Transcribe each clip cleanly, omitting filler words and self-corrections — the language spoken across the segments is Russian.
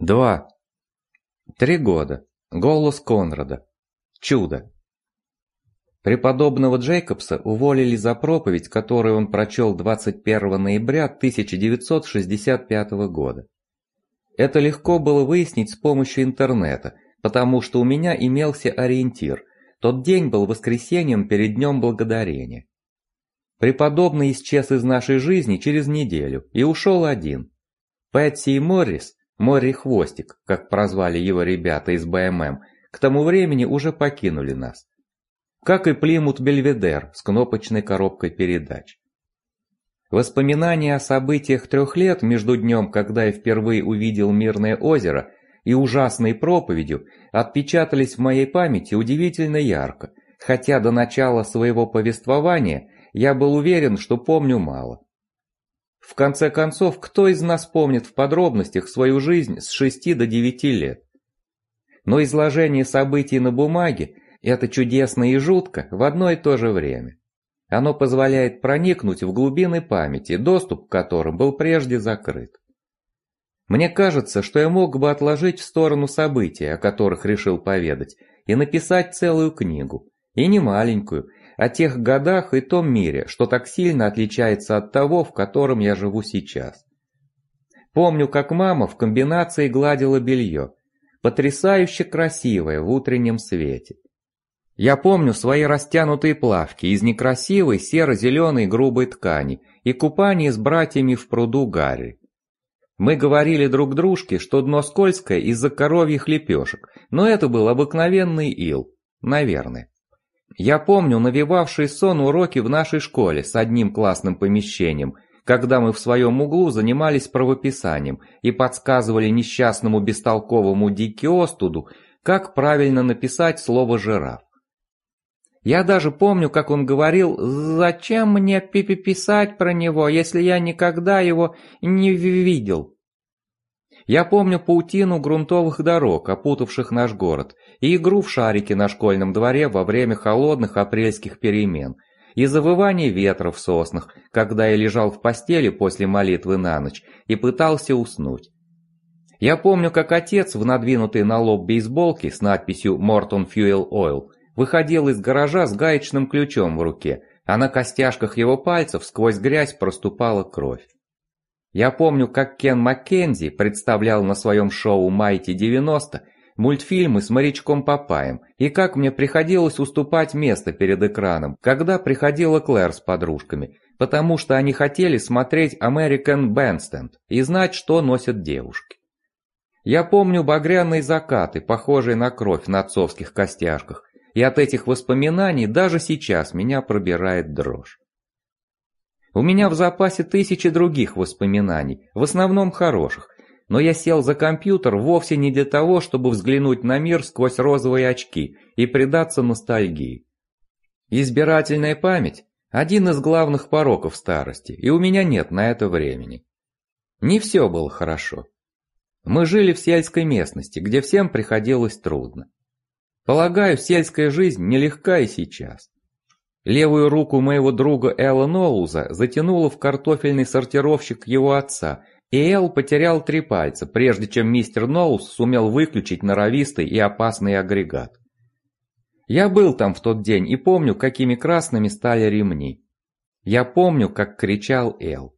2. 3 года. Голос Конрада. Чудо. Преподобного Джейкобса уволили за проповедь, которую он прочел 21 ноября 1965 года. Это легко было выяснить с помощью интернета, потому что у меня имелся ориентир. Тот день был воскресеньем перед Днем Благодарения. Преподобный исчез из нашей жизни через неделю и ушел один. Пэтси и Моррис, Морри Хвостик, как прозвали его ребята из БММ, к тому времени уже покинули нас. Как и Плимут Бельведер с кнопочной коробкой передач. Воспоминания о событиях 3 лет между днем, когда я впервые увидел Мирное озеро, и ужасной проповедью отпечатались в моей памяти удивительно ярко, хотя до начала своего повествования я был уверен, что помню мало. В конце концов, кто из нас помнит в подробностях свою жизнь с 6 до 9 лет? Но изложение событий на бумаге – это чудесно и жутко в одно и то же время. Оно позволяет проникнуть в глубины памяти, доступ к которым был прежде закрыт. Мне кажется, что я мог бы отложить в сторону события, о которых решил поведать, и написать целую книгу, и не маленькую, о тех годах и том мире, что так сильно отличается от того, в котором я живу сейчас. Помню, как мама в комбинации гладила белье, потрясающе красивое в утреннем свете. Я помню свои растянутые плавки из некрасивой серо-зеленой грубой ткани и купание с братьями в пруду Гарри. Мы говорили друг дружке, что дно скользкое из-за коровьих лепешек, но это был обыкновенный ил, наверное. Я помню навевавшие сон уроки в нашей школе с одним классным помещением, когда мы в своем углу занимались правописанием и подсказывали несчастному бестолковому Дикки Остуду, как правильно написать слово «жираф». Я даже помню, как он говорил: «Зачем мне писать про него, если я никогда его не видел?» Я помню паутину грунтовых дорог, опутавших наш город, и игру в шарики на школьном дворе во время холодных апрельских перемен, и завывание ветра в соснах, когда я лежал в постели после молитвы на ночь и пытался уснуть. Я помню, как отец в надвинутой на лоб бейсболке с надписью «Morton Fuel Oil» выходил из гаража с гаечным ключом в руке, а на костяшках его пальцев сквозь грязь проступала кровь. Я помню, как Кен Маккензи представлял на своем шоу «Майти-90» мультфильмы с морячком Папаем, и как мне приходилось уступать место перед экраном, когда приходила Клэр с подружками, потому что они хотели смотреть American Bandstand и знать, что носят девушки. Я помню багряные закаты, похожие на кровь на отцовских костяшках, и от этих воспоминаний даже сейчас меня пробирает дрожь. У меня в запасе тысячи других воспоминаний, в основном хороших, но я сел за компьютер вовсе не для того, чтобы взглянуть на мир сквозь розовые очки и предаться ностальгии. Избирательная память – один из главных пороков старости, и у меня нет на это времени. Не все было хорошо. Мы жили в сельской местности, где всем приходилось трудно. Полагаю, сельская жизнь нелегка и сейчас. Левую руку моего друга Элла Ноуза затянуло в картофельный сортировщик его отца, и Эл потерял 3 пальца, прежде чем мистер Ноуз сумел выключить норовистый и опасный агрегат. Я был там в тот день и помню, какими красными стали ремни. Я помню, как кричал Эл.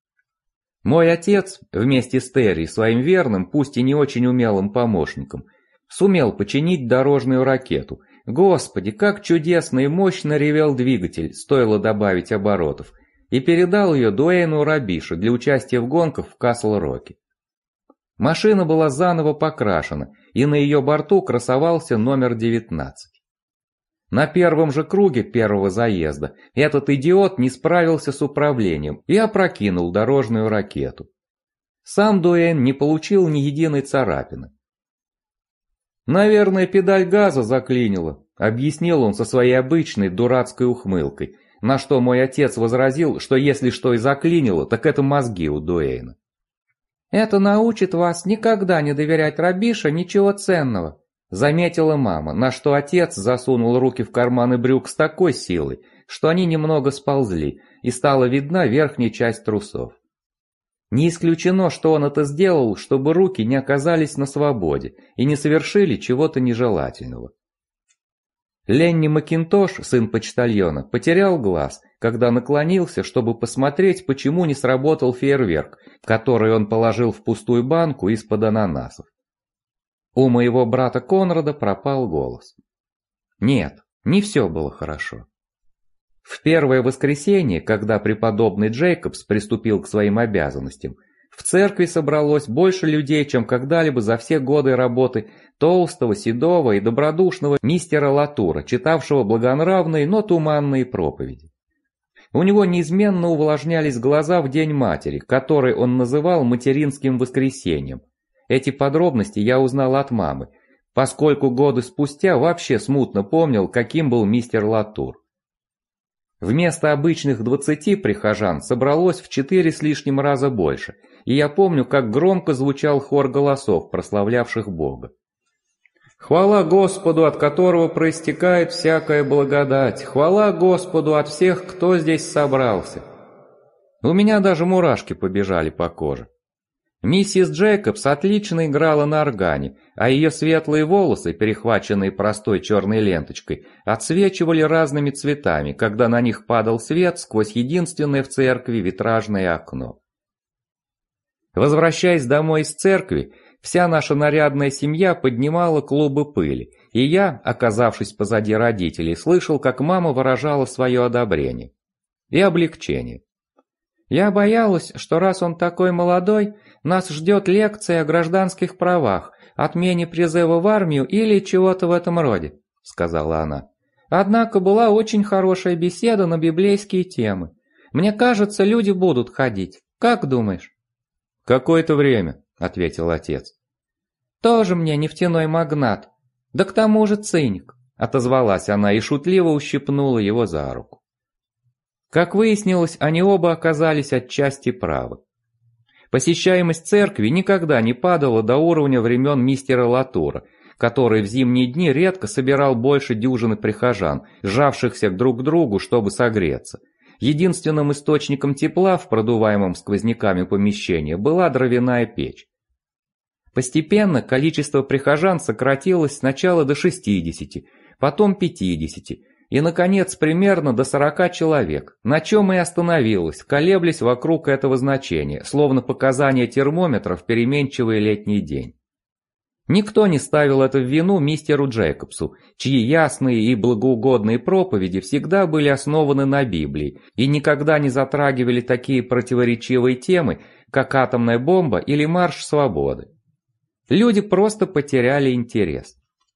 Мой отец, вместе с Терри, своим верным, пусть и не очень умелым помощником, сумел починить дорожную ракету. Господи, как чудесно и мощно ревел двигатель, стоило добавить оборотов, и передал ее Дуэйну Рабишу для участия в гонках в Касл-Роке. Машина была заново покрашена, и на ее борту красовался номер 19. На первом же круге первого заезда этот идиот не справился с управлением и опрокинул дорожную ракету. Сам Дуэйн не получил ни единой царапины. «Наверное, педаль газа заклинила», — объяснил он со своей обычной дурацкой ухмылкой, на что мой отец возразил, что если что и заклинило, так это мозги у Дуэйна. «Это научит вас никогда не доверять Рабиша ничего ценного», — заметила мама, на что отец засунул руки в карманы брюк с такой силой, что они немного сползли, и стала видна верхняя часть трусов. Не исключено, что он это сделал, чтобы руки не оказались на свободе и не совершили чего-то нежелательного. Ленни Макинтош, сын почтальона, потерял глаз, когда наклонился, чтобы посмотреть, почему не сработал фейерверк, который он положил в пустую банку из-под ананасов. У моего брата Конрада пропал голос. Нет, не все было хорошо. В первое воскресенье, когда преподобный Джейкобс приступил к своим обязанностям, в церкви собралось больше людей, чем когда-либо за все годы работы толстого, седого и добродушного мистера Латура, читавшего благонравные, но туманные проповеди. У него неизменно увлажнялись глаза в День Матери, который он называл материнским воскресеньем. Эти подробности я узнал от мамы, поскольку годы спустя вообще смутно помнил, каким был мистер Латур. Вместо обычных 20 прихожан собралось в 4 с лишним раза больше, и я помню, как громко звучал хор голосов, прославлявших Бога. «Хвала Господу, от которого проистекает всякая благодать! Хвала Господу от всех, кто здесь собрался!» У меня даже мурашки побежали по коже. Миссис Джейкобс отлично играла на органе, а ее светлые волосы, перехваченные простой черной ленточкой, отсвечивали разными цветами, когда на них падал свет сквозь единственное в церкви витражное окно. Возвращаясь домой из церкви, вся наша нарядная семья поднимала клубы пыли, и я, оказавшись позади родителей, слышал, как мама выражала свое одобрение и облегчение. «Я боялась, что раз он такой молодой, нас ждет лекция о гражданских правах, отмене призыва в армию или чего-то в этом роде», — сказала она. «Однако была очень хорошая беседа на библейские темы. Мне кажется, люди будут ходить. Как думаешь?» «Какое-то время», — ответил отец. «Тоже мне нефтяной магнат. Да к тому же циник», — отозвалась она и шутливо ущипнула его за руку. Как выяснилось, они оба оказались отчасти правы. Посещаемость церкви никогда не падала до уровня времен мистера Латура, который в зимние дни редко собирал больше дюжины прихожан, сжавшихся друг к другу, чтобы согреться. Единственным источником тепла в продуваемом сквозняками помещении была дровяная печь. Постепенно количество прихожан сократилось сначала до 60, потом 50, и, наконец, примерно до 40 человек, на чем и остановилась, колеблясь вокруг этого значения, словно показания термометра в переменчивый летний день. Никто не ставил это в вину мистеру Джейкобсу, чьи ясные и благоугодные проповеди всегда были основаны на Библии и никогда не затрагивали такие противоречивые темы, как атомная бомба или марш свободы. Люди просто потеряли интерес.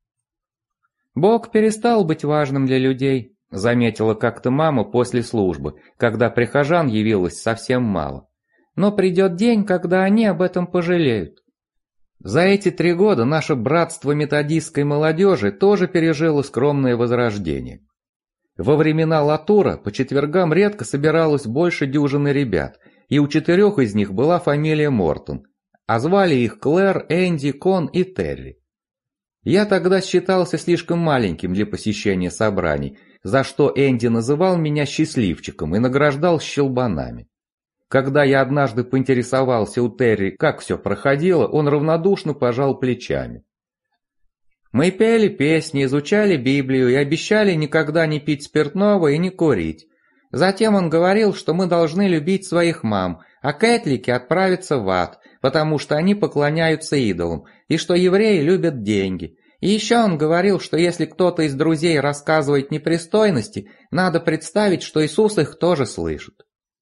«Бог перестал быть важным для людей», — заметила как-то мама после службы, когда прихожан явилось совсем мало. «Но придет день, когда они об этом пожалеют». За эти 3 года наше братство методистской молодежи тоже пережило скромное возрождение. Во времена Латура по четвергам редко собиралось больше дюжины ребят, и у 4 из них была фамилия Мортон, а звали их Клэр, Энди, Кон и Терри. Я тогда считался слишком маленьким для посещения собраний, за что Энди называл меня счастливчиком и награждал щелбанами. Когда я однажды поинтересовался у Терри, как все проходило, он равнодушно пожал плечами. Мы пели песни, изучали Библию и обещали никогда не пить спиртного и не курить. Затем он говорил, что мы должны любить своих мам, а кэтлики отправятся в ад, потому что они поклоняются идолам, и что евреи любят деньги. И еще он говорил, что если кто-то из друзей рассказывает непристойности, надо представить, что Иисус их тоже слышит.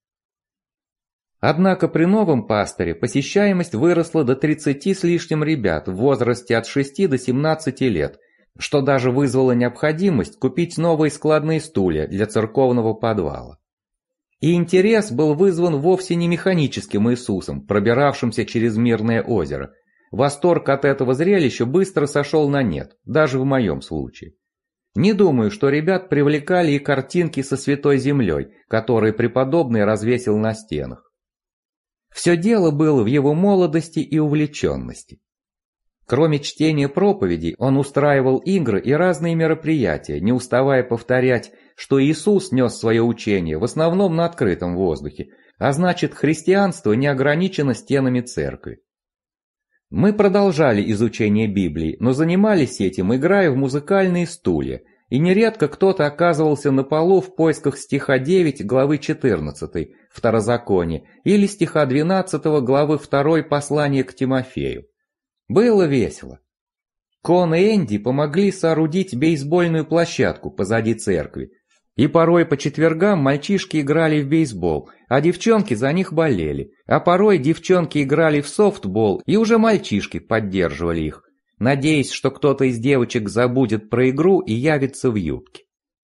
Однако при новом пасторе посещаемость выросла до 30 с лишним ребят в возрасте от 6 до 17 лет, что даже вызвало необходимость купить новые складные стулья для церковного подвала. И интерес был вызван вовсе не механическим Иисусом, пробиравшимся через мирное озеро. Восторг от этого зрелища быстро сошел на нет, даже в моем случае. Не думаю, что ребят привлекали и картинки со Святой Землей, которые преподобный развесил на стенах. Все дело было в его молодости и увлеченности. Кроме чтения проповедей, он устраивал игры и разные мероприятия, не уставая повторять, что Иисус нес свое учение в основном на открытом воздухе, а значит, христианство не ограничено стенами церкви. Мы продолжали изучение Библии, но занимались этим, играя в музыкальные стулья, и нередко кто-то оказывался на полу в поисках стиха 9 главы 14 Второзакония или стиха 12 главы 2 послания к Тимофею. Было весело. Кон и Энди помогли соорудить бейсбольную площадку позади церкви, и порой по четвергам мальчишки играли в бейсбол, а девчонки за них болели, а порой девчонки играли в софтбол, и уже мальчишки поддерживали их, надеясь, что кто-то из девочек забудет про игру и явится в юбке.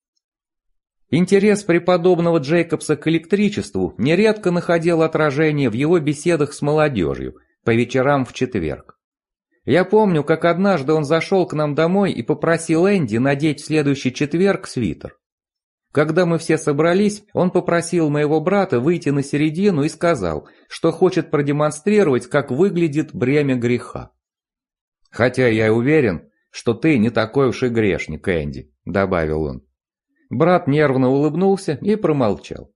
Интерес преподобного Джейкобса к электричеству нередко находил отражение в его беседах с молодежью по вечерам в четверг. Я помню, как однажды он зашел к нам домой и попросил Энди надеть в следующий четверг свитер. Когда мы все собрались, он попросил моего брата выйти на середину и сказал, что хочет продемонстрировать, как выглядит бремя греха. «Хотя я уверен, что ты не такой уж и грешник, Энди», — добавил он. Брат нервно улыбнулся и промолчал.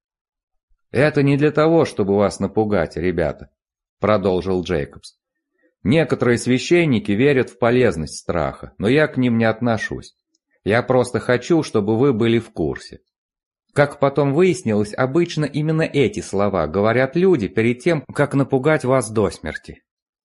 «Это не для того, чтобы вас напугать, ребята», — продолжил Джейкобс. «Некоторые священники верят в полезность страха, но я к ним не отношусь. Я просто хочу, чтобы вы были в курсе». Как потом выяснилось, обычно именно эти слова говорят люди перед тем, как напугать вас до смерти.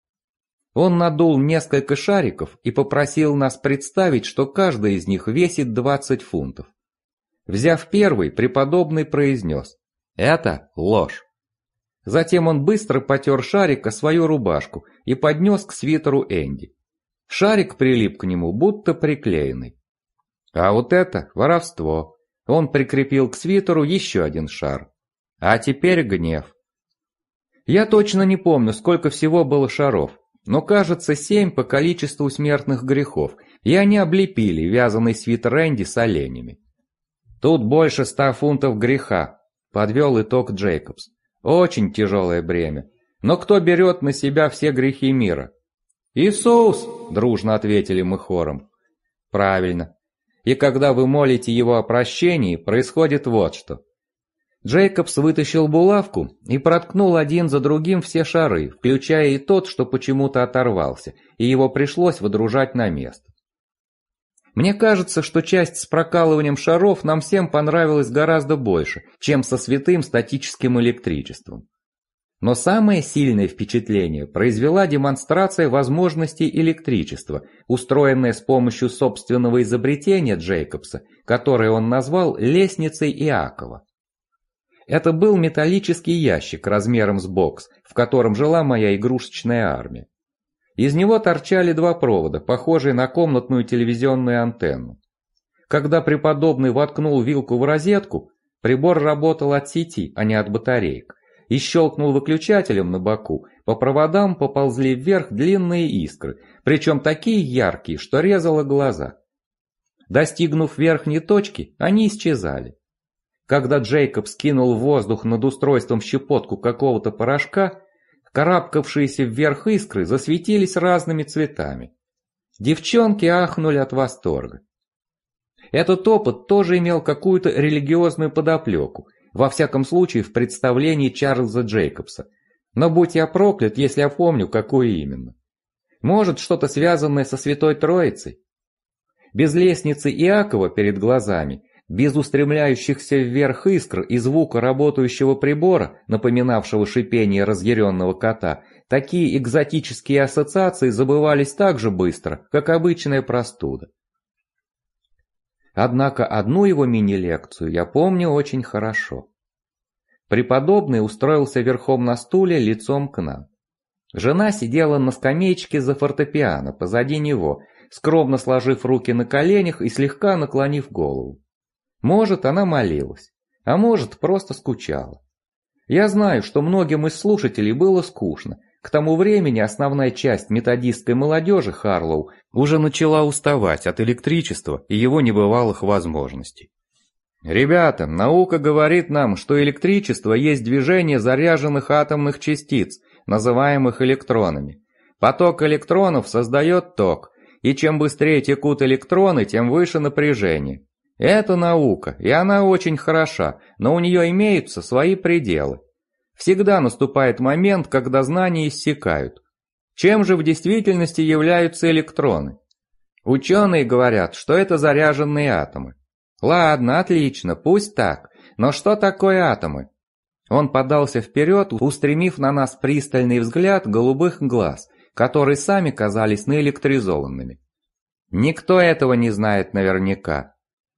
Он надул несколько шариков и попросил нас представить, что каждый из них весит 20 фунтов. Взяв первый, преподобный произнес: «Это ложь». Затем он быстро потер шарик о свою рубашку и поднес к свитеру Энди. Шарик прилип к нему, будто приклеенный. «А вот это воровство». Он прикрепил к свитеру еще один шар. «А теперь гнев». Я точно не помню, сколько всего было шаров, но кажется 7 по количеству смертных грехов, и они облепили вязаный свитер Энди с оленями. «Тут больше 100 фунтов греха», — подвел итог Джейкобс. «Очень тяжелое бремя. Но кто берет на себя все грехи мира?» «Иисус!» — дружно ответили мы хором. «Правильно. И когда вы молите его о прощении, происходит вот что». Джейкобс вытащил булавку и проткнул один за другим все шары, включая и тот, что почему-то оторвался, и его пришлось водружать на место. Мне кажется, что часть с прокалыванием шаров нам всем понравилась гораздо больше, чем со святым статическим электричеством. Но самое сильное впечатление произвела демонстрация возможностей электричества, устроенная с помощью собственного изобретения Джейкобса, которое он назвал «лестницей Иакова». Это был металлический ящик размером с бокс, в котором жила моя игрушечная армия. Из него торчали 2 провода, похожие на комнатную телевизионную антенну. Когда преподобный воткнул вилку в розетку, прибор работал от сети, а не от батареек, и щелкнул выключателем на боку, по проводам поползли вверх длинные искры, причем такие яркие, что резало глаза. Достигнув верхней точки, они исчезали. Когда Джейкоб скинул в воздух над устройством щепотку какого-то порошка, карабкавшиеся вверх искры засветились разными цветами. Девчонки ахнули от восторга. Этот опыт тоже имел какую-то религиозную подоплеку, во всяком случае в представлении Чарльза Джейкобса. Но будь я проклят, если я помню, какую именно. Может, что-то связанное со Святой Троицей? Без лестницы Иакова перед глазами, без устремляющихся вверх искр и звука работающего прибора, напоминавшего шипение разъяренного кота, такие экзотические ассоциации забывались так же быстро, как обычная простуда. Однако одну его мини-лекцию я помню очень хорошо. Преподобный устроился верхом на стуле лицом к нам. Жена сидела на скамеечке за фортепиано позади него, скромно сложив руки на коленях и слегка наклонив голову. Может, она молилась, а может, просто скучала. Я знаю, что многим из слушателей было скучно. К тому времени основная часть методистской молодежи Харлоу уже начала уставать от электричества и его небывалых возможностей. «Ребята, наука говорит нам, что электричество есть движение заряженных атомных частиц, называемых электронами. Поток электронов создает ток, и чем быстрее текут электроны, тем выше напряжение. Это наука, и она очень хороша, но у нее имеются свои пределы. Всегда наступает момент, когда знания иссякают. Чем же в действительности являются электроны? Ученые говорят, что это заряженные атомы. Ладно, отлично, пусть так. Но что такое атомы? Он подался вперед, устремив на нас пристальный взгляд голубых глаз, которые сами казались наэлектризованными. Никто этого не знает наверняка.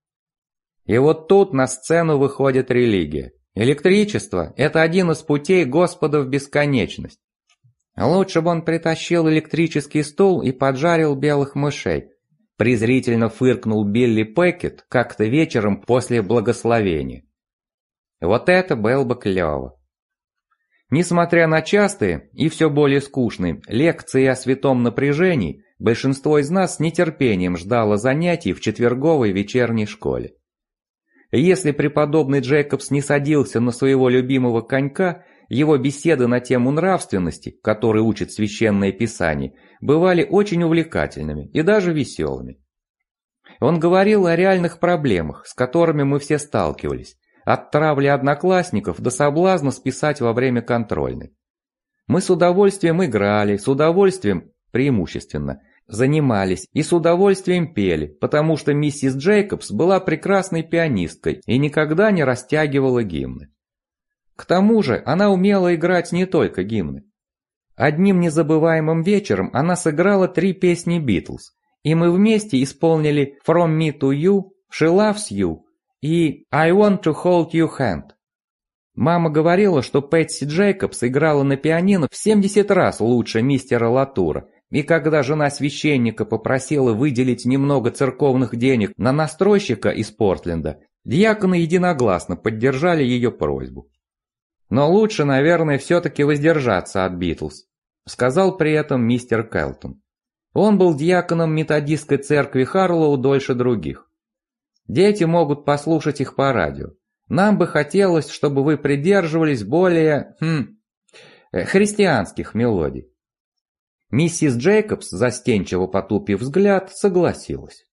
И вот тут на сцену выходит религия. Электричество – это один из путей Господа в бесконечность. Лучше бы он притащил электрический стул и поджарил белых мышей. Презрительно фыркнул Билли Пекет как-то вечером после благословения. Вот это было бы клево. Несмотря на частые и все более скучные лекции о святом напряжении, большинство из нас с нетерпением ждало занятий в четверговой вечерней школе. Если преподобный Джейкобс не садился на своего любимого конька, его беседы на тему нравственности, которые учит Священное Писание, бывали очень увлекательными и даже веселыми. Он говорил о реальных проблемах, с которыми мы все сталкивались, от травли одноклассников до соблазна списать во время контрольной. Мы с удовольствием играли, с удовольствием, преимущественно, занимались и с удовольствием пели, потому что миссис Джейкобс была прекрасной пианисткой и никогда не растягивала гимны. К тому же она умела играть не только гимны. Одним незабываемым вечером она сыграла 3 песни Битлз, и мы вместе исполнили «From Me to You», «She Loves You» и «I Want to Hold Your Hand». Мама говорила, что Пэтси Джейкобс играла на пианино в 70 раз лучше мистера Латура, и когда жена священника попросила выделить немного церковных денег на настройщика из Портленда, диаконы единогласно поддержали ее просьбу. «Но лучше, наверное, все-таки воздержаться от Битлз», сказал при этом мистер Келтон. Он был диаконом методистской церкви Харлоу дольше других. «Дети могут послушать их по радио. Нам бы хотелось, чтобы вы придерживались более, христианских мелодий». Миссис Джейкобс, застенчиво потупив взгляд, согласилась.